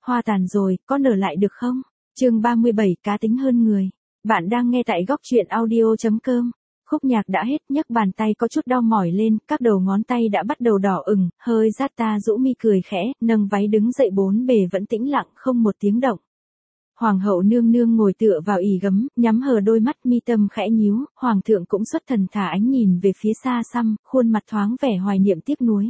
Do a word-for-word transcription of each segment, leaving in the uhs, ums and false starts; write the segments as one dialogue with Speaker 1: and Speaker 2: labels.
Speaker 1: hoa tàn rồi, có nở lại được không? Chương ba mươi bảy, cá tính hơn người. Bạn đang nghe tại góc truyện audio chấm com. Khúc nhạc đã hết, nhấc bàn tay có chút đau mỏi lên, các đầu ngón tay đã bắt đầu đỏ ửng, hơi rát ta rũ mi cười khẽ, nâng váy đứng dậy, bốn bề vẫn tĩnh lặng, không một tiếng động. Hoàng hậu nương nương ngồi tựa vào ỷ gấm, nhắm hờ đôi mắt, mi tâm khẽ nhíu, hoàng thượng cũng xuất thần thả ánh nhìn về phía xa xăm, khuôn mặt thoáng vẻ hoài niệm tiếc nuối.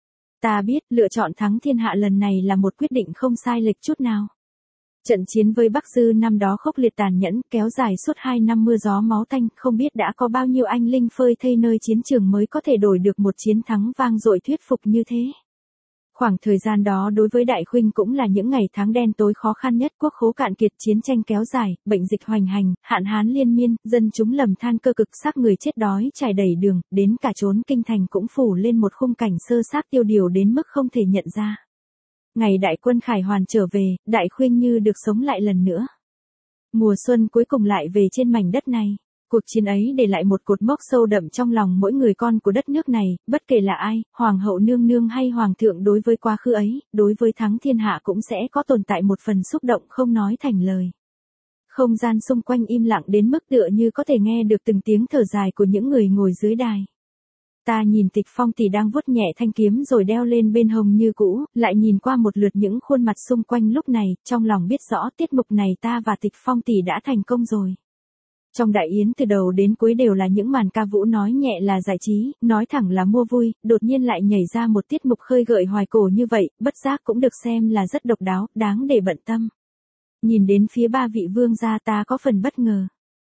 Speaker 1: Ta biết, lựa chọn thắng thiên hạ lần này là một quyết định không sai lệch chút nào. Trận chiến với Bắc Dư năm đó khốc liệt tàn nhẫn, kéo dài suốt hai năm mưa gió máu tanh, không biết đã có bao nhiêu anh linh phơi thây nơi chiến trường mới có thể đổi được một chiến thắng vang dội thuyết phục như thế. Khoảng thời gian đó đối với Đại Khuynh cũng là những ngày tháng đen tối khó khăn nhất, quốc khố cạn kiệt, chiến tranh kéo dài, bệnh dịch hoành hành, hạn hán liên miên, dân chúng lầm than cơ cực, xác người chết đói trải đầy đường, đến cả trốn kinh thành cũng phủ lên một khung cảnh sơ xác tiêu điều đến mức không thể nhận ra. Ngày đại quân khải hoàn trở về, Đại Khuynh như được sống lại lần nữa. Mùa xuân cuối cùng lại về trên mảnh đất này. Cuộc chiến ấy để lại một cột mốc sâu đậm trong lòng mỗi người con của đất nước này, bất kể là ai, hoàng hậu nương nương hay hoàng thượng, đối với quá khứ ấy, đối với thắng thiên hạ cũng sẽ có tồn tại một phần xúc động không nói thành lời. Không gian xung quanh im lặng đến mức tựa như có thể nghe được từng tiếng thở dài của những người ngồi dưới đài. Ta nhìn Tịch Phong tỷ đang vuốt nhẹ thanh kiếm rồi đeo lên bên hông như cũ, lại nhìn qua một lượt những khuôn mặt xung quanh lúc này, trong lòng biết rõ tiết mục này ta và Tịch Phong tỷ đã thành công rồi. Trong đại yến từ đầu đến cuối đều là những màn ca vũ, nói nhẹ là giải trí, nói thẳng là mua vui, đột nhiên lại nhảy ra một tiết mục khơi gợi hoài cổ như vậy, bất giác cũng được xem là rất độc đáo, đáng để bận tâm. Nhìn đến phía ba vị vương gia ta có phần bất ngờ.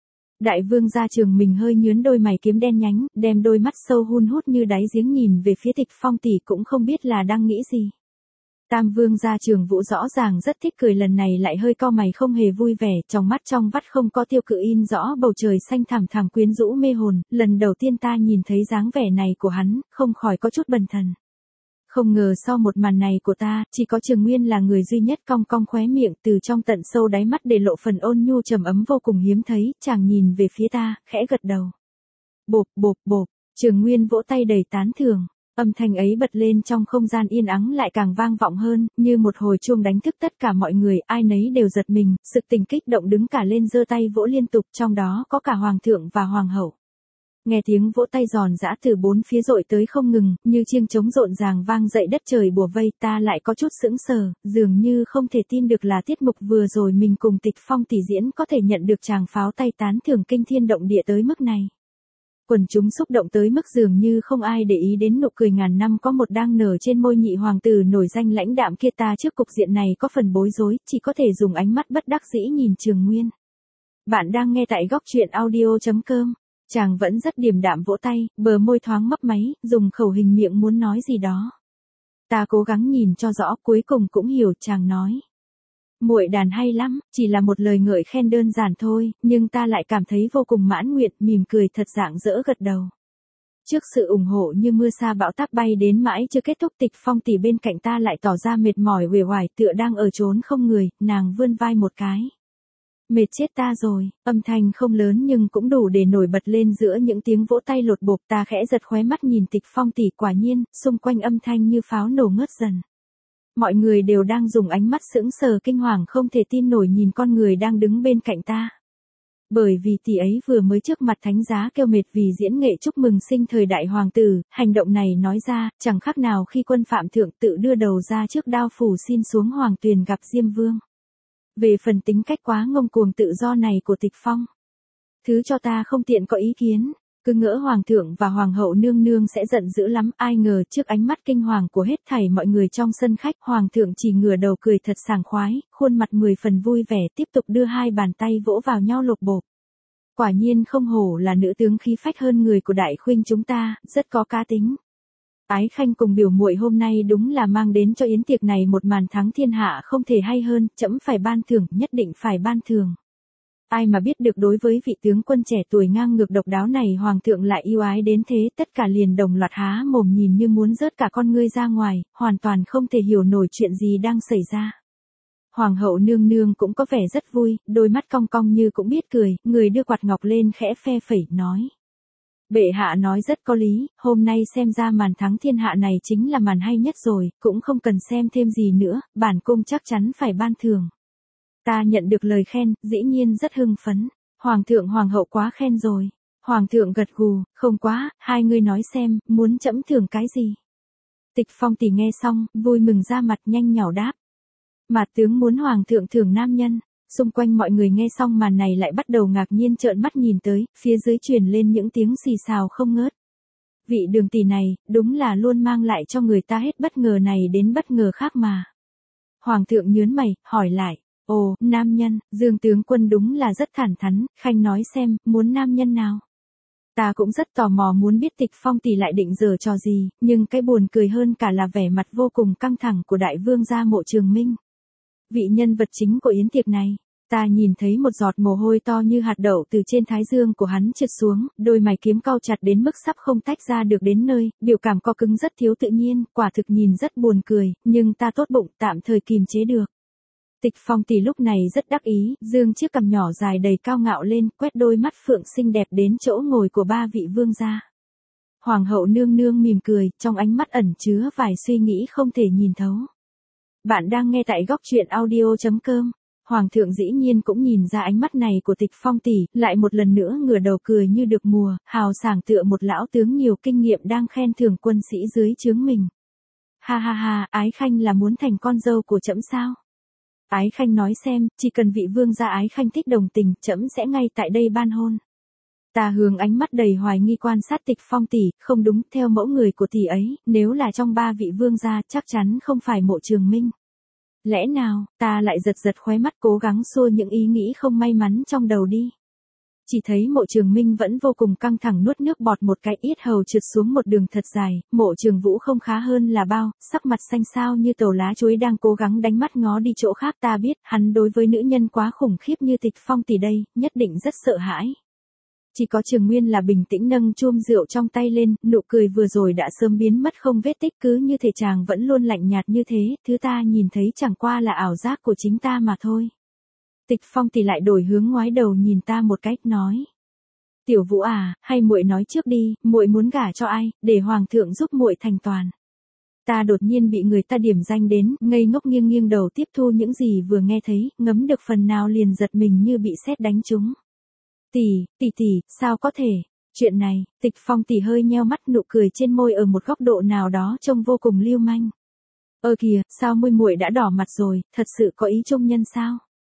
Speaker 1: Đại vương gia Trường Mình hơi nhướng đôi mày kiếm đen nhánh, đem đôi mắt sâu hun hút như đáy giếng nhìn về phía Tịch Phong tỷ, cũng không biết là đang nghĩ gì. Tam vương gia Trường Vũ rõ ràng rất thích cười, lần này lại hơi cau mày không hề vui vẻ, trong mắt trong vắt không có tiêu cự in rõ bầu trời xanh thẳm thẳm quyến rũ mê hồn, lần đầu tiên ta nhìn thấy dáng vẻ này của hắn, không khỏi có chút bần thần. Không ngờ sau một màn này của ta, chỉ có Trường Nguyên là người duy nhất cong cong khóe miệng, từ trong tận sâu đáy mắt để lộ phần ôn nhu trầm ấm vô cùng hiếm thấy, chàng nhìn về phía ta, khẽ gật đầu. Bộp bộp bộp, Trường Nguyên vỗ tay đầy tán thưởng. Âm thanh ấy bật lên trong không gian yên ắng lại càng vang vọng hơn, như một hồi chuông đánh thức tất cả mọi người, ai nấy đều giật mình, sực tỉnh kích động đứng cả lên giơ tay vỗ liên tục, trong đó có cả hoàng thượng và hoàng hậu. Nghe tiếng vỗ tay giòn giã từ bốn phía dội tới không ngừng, như chiêng trống rộn ràng vang dậy đất trời bủa vây, ta lại có chút sững sờ, dường như không thể tin được là tiết mục vừa rồi mình cùng Tịch Phong tỷ diễn có thể nhận được tràng pháo tay tán thưởng kinh thiên động địa tới mức này. Quần chúng xúc động tới mức dường như không ai để ý đến nụ cười ngàn năm có một đang nở trên môi nhị hoàng tử nổi danh lãnh đạm kia. Ta trước cục diện này có phần bối rối, chỉ có thể dùng ánh mắt bất đắc dĩ nhìn Trường Nguyên. Bạn đang nghe tại góc truyện audio chấm com. Chàng vẫn rất điềm đạm vỗ tay, bờ môi thoáng mấp máy, dùng khẩu hình miệng muốn nói gì đó. Ta cố gắng nhìn cho rõ, cuối cùng cũng hiểu chàng nói. Muội đàn hay lắm, chỉ là một lời ngợi khen đơn giản thôi, nhưng ta lại cảm thấy vô cùng mãn nguyện, mỉm cười thật rạng rỡ gật đầu. Trước sự ủng hộ như mưa sa bão táp bay đến mãi chưa kết thúc, Tịch Phong tỷ bên cạnh ta lại tỏ ra mệt mỏi uể oải, tựa đang ở chốn không người, nàng vươn vai một cái. Mệt chết ta rồi, âm thanh không lớn nhưng cũng đủ để nổi bật lên giữa những tiếng vỗ tay lột bột. Ta khẽ giật khóe mắt nhìn Tịch Phong tỷ, quả nhiên, xung quanh âm thanh như pháo nổ ngớt dần. Mọi người đều đang dùng ánh mắt sững sờ kinh hoàng không thể tin nổi nhìn con người đang đứng bên cạnh ta. Bởi vì tỷ ấy vừa mới trước mặt thánh giá kêu mệt vì diễn nghệ chúc mừng sinh thời đại hoàng tử, hành động này nói ra, chẳng khác nào khi quân phạm thượng tự đưa đầu ra trước đao phủ xin xuống hoàng tuyền gặp Diêm Vương. Về phần tính cách quá ngông cuồng tự do này của Tịch Phong, thứ cho ta không tiện có ý kiến. Cứ ngỡ hoàng thượng và hoàng hậu nương nương sẽ giận dữ lắm, ai ngờ trước ánh mắt kinh hoàng của hết thảy mọi người trong sân khách, hoàng thượng chỉ ngửa đầu cười thật sảng khoái, khuôn mặt mười phần vui vẻ, tiếp tục đưa hai bàn tay vỗ vào nhau lột bột. Quả nhiên không hổ là nữ tướng khí phách hơn người của Đại Khuynh chúng ta, rất có cá tính. Ái Khanh cùng biểu muội hôm nay đúng là mang đến cho yến tiệc này một màn thắng thiên hạ không thể hay hơn, trẫm phải ban thưởng, nhất định phải ban thưởng. Ai mà biết được đối với vị tướng quân trẻ tuổi ngang ngược độc đáo này hoàng thượng lại yêu ái đến thế, tất cả liền đồng loạt há mồm nhìn như muốn rớt cả con ngươi ra ngoài, hoàn toàn không thể hiểu nổi chuyện gì đang xảy ra. Hoàng hậu nương nương cũng có vẻ rất vui, đôi mắt cong cong như cũng biết cười, người đưa quạt ngọc lên khẽ phe phẩy, nói. Bệ hạ nói rất có lý, hôm nay xem ra màn thắng thiên hạ này chính là màn hay nhất rồi, cũng không cần xem thêm gì nữa, bản cung chắc chắn phải ban thưởng. Ta nhận được lời khen, dĩ nhiên rất hưng phấn. Hoàng thượng hoàng hậu quá khen rồi. Hoàng thượng gật gù, không quá, hai người nói xem, muốn trẫm thưởng cái gì? Tịch Phong tỷ nghe xong, vui mừng ra mặt nhanh nhảu đáp. Mạt tướng muốn hoàng thượng thưởng nam nhân. Xung quanh mọi người nghe xong màn này lại bắt đầu ngạc nhiên trợn mắt nhìn tới, phía dưới truyền lên những tiếng xì xào không ngớt. Vị Đường tỷ này, đúng là luôn mang lại cho người ta hết bất ngờ này đến bất ngờ khác mà. Hoàng thượng nhớn mày, hỏi lại, ồ, nam nhân, Dương tướng quân đúng là rất thẳng thắn, khanh nói xem, muốn nam nhân nào? Ta cũng rất tò mò muốn biết Tịch Phong tỷ lại định giở trò gì, nhưng cái buồn cười hơn cả là vẻ mặt vô cùng căng thẳng của đại vương gia Mộ Trường Minh. Vị nhân vật chính của yến tiệc này, ta nhìn thấy một giọt mồ hôi to như hạt đậu từ trên thái dương của hắn trượt xuống, đôi mày kiếm cau chặt đến mức sắp không tách ra được đến nơi, biểu cảm co cứng rất thiếu tự nhiên, quả thực nhìn rất buồn cười, nhưng ta tốt bụng tạm thời kìm chế được. Tịch Phong tỷ lúc này rất đắc ý, dương chiếc cằm nhỏ dài đầy cao ngạo lên, quét đôi mắt phượng xinh đẹp đến chỗ ngồi của ba vị vương gia. Hoàng hậu nương nương mỉm cười, trong ánh mắt ẩn chứa vài suy nghĩ không thể nhìn thấu. Bạn đang nghe tại góc truyện audio chấm com. Hoàng thượng dĩ nhiên cũng nhìn ra ánh mắt này của Tịch Phong tỷ, lại một lần nữa ngửa đầu cười như được mùa, hào sảng tựa một lão tướng nhiều kinh nghiệm đang khen thưởng quân sĩ dưới trướng mình. Ha ha ha, Ái Khanh là muốn thành con dâu của trẫm sao? Ái Khanh nói xem, chỉ cần vị vương gia Ái Khanh thích đồng tình, trẫm sẽ ngay tại đây ban hôn. Ta hướng ánh mắt đầy hoài nghi quan sát Tịch Phong tỷ, không đúng, theo mẫu người của tỷ ấy, nếu là trong ba vị vương gia chắc chắn không phải Mộ Trường Minh. Lẽ nào, ta lại giật giật khóe mắt cố gắng xua những ý nghĩ không may mắn trong đầu đi. Chỉ thấy Mộ Trường Minh vẫn vô cùng căng thẳng nuốt nước bọt một cái, yết hầu trượt xuống một đường thật dài, Mộ Trường Vũ không khá hơn là bao, sắc mặt xanh xao như tàu lá chuối đang cố gắng đánh mắt ngó đi chỗ khác. Ta biết, hắn đối với nữ nhân quá khủng khiếp như Tịch Phong tỷ đây, nhất định rất sợ hãi. Chỉ có Trường Nguyên là bình tĩnh nâng chum rượu trong tay lên, nụ cười vừa rồi đã sớm biến mất không vết tích, cứ như thể chàng vẫn luôn lạnh nhạt như thế, thứ ta nhìn thấy chẳng qua là ảo giác của chính ta mà thôi. Tịch Phong thì lại đổi hướng ngoái đầu nhìn ta một cách nói. Tiểu Vũ à, hay muội nói trước đi, muội muốn gả cho ai, để hoàng thượng giúp muội thành toàn. Ta đột nhiên bị người ta điểm danh đến, ngây ngốc nghiêng nghiêng đầu tiếp thu những gì vừa nghe thấy, ngấm được phần nào liền giật mình như bị sét đánh trúng. Tỷ, tỷ tỷ, sao có thể? Chuyện này, Tịch Phong tỷ hơi nheo mắt, nụ cười trên môi ở một góc độ nào đó trông vô cùng lưu manh. Ơ kìa, sao môi muội đã đỏ mặt rồi, thật sự có ý trung nhân sao?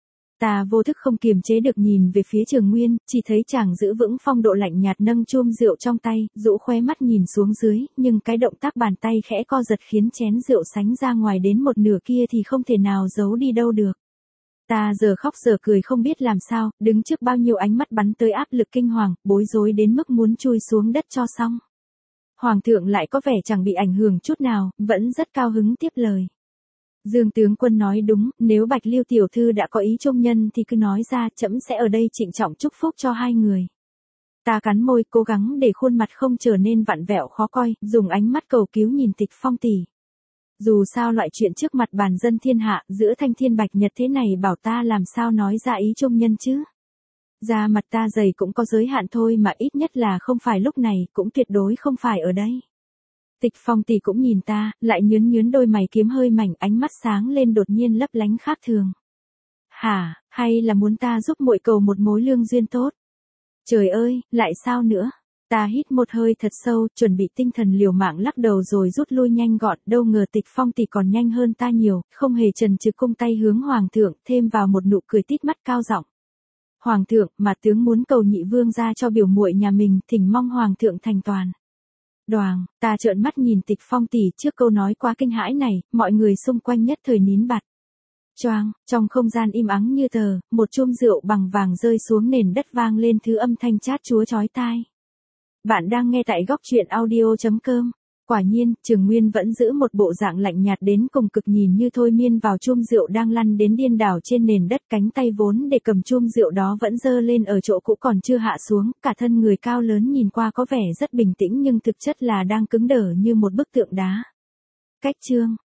Speaker 1: Ta vô thức không kiềm chế được nhìn về phía Trường Nguyên, chỉ thấy chàng giữ vững phong độ lạnh nhạt nâng chum rượu trong tay, rũ khóe mắt nhìn xuống dưới, nhưng cái động tác bàn tay khẽ co giật khiến chén rượu sánh ra ngoài đến một nửa kia thì không thể nào giấu đi đâu được. Ta giờ khóc giờ cười không biết làm sao, đứng trước bao nhiêu ánh mắt bắn tới áp lực kinh hoàng, bối rối đến mức muốn chui xuống đất cho xong. Hoàng thượng lại có vẻ chẳng bị ảnh hưởng chút nào, vẫn rất cao hứng tiếp lời. Dương tướng quân nói đúng, nếu Bạch Lưu tiểu thư đã có ý trung nhân thì cứ nói ra, trẫm sẽ ở đây trịnh trọng chúc phúc cho hai người. Ta cắn môi, cố gắng để khuôn mặt không trở nên vặn vẹo khó coi, dùng ánh mắt cầu cứu nhìn Tịch Phong tỷ. Dù sao loại chuyện trước mặt bàn dân thiên hạ, giữa thanh thiên bạch nhật thế này bảo ta làm sao nói ra ý trung nhân chứ. Da mặt ta dày cũng có giới hạn thôi mà, ít nhất là không phải lúc này, cũng tuyệt đối không phải ở đây. Tịch Phong tỷ cũng nhìn ta, lại nhướn nhướn đôi mày kiếm hơi mảnh, ánh mắt sáng lên đột nhiên lấp lánh khác thường. Hả, hay là muốn ta giúp muội cầu một mối lương duyên tốt? Trời ơi, lại sao nữa? Ta hít một hơi thật sâu, chuẩn bị tinh thần liều mạng lắc đầu rồi rút lui nhanh gọn, đâu ngờ Tịch Phong tỷ còn nhanh hơn ta nhiều, không hề chần chừ cung tay hướng hoàng thượng, thêm vào một nụ cười tít mắt cao giọng. Hoàng thượng, mà tướng muốn cầu nhị vương ra cho biểu muội nhà mình, thỉnh mong hoàng thượng thành toàn. Đoàng, ta trợn mắt nhìn Tịch Phong tỷ, trước câu nói quá kinh hãi này, mọi người xung quanh nhất thời nín bặt. Choang, trong không gian im ắng như tờ, một chum rượu bằng vàng rơi xuống nền đất vang lên thứ âm thanh chát chúa chói tai. Bạn đang nghe tại góc truyện audio chấm com. Quả nhiên, Trường Nguyên vẫn giữ một bộ dạng lạnh nhạt đến cùng cực, nhìn như thôi miên vào chum rượu đang lăn đến điên đảo trên nền đất, cánh tay vốn để cầm chum rượu đó vẫn giơ lên ở chỗ cũ còn chưa hạ xuống, cả thân người cao lớn nhìn qua có vẻ rất bình tĩnh nhưng thực chất là đang cứng đờ như một bức tượng đá. Cách chương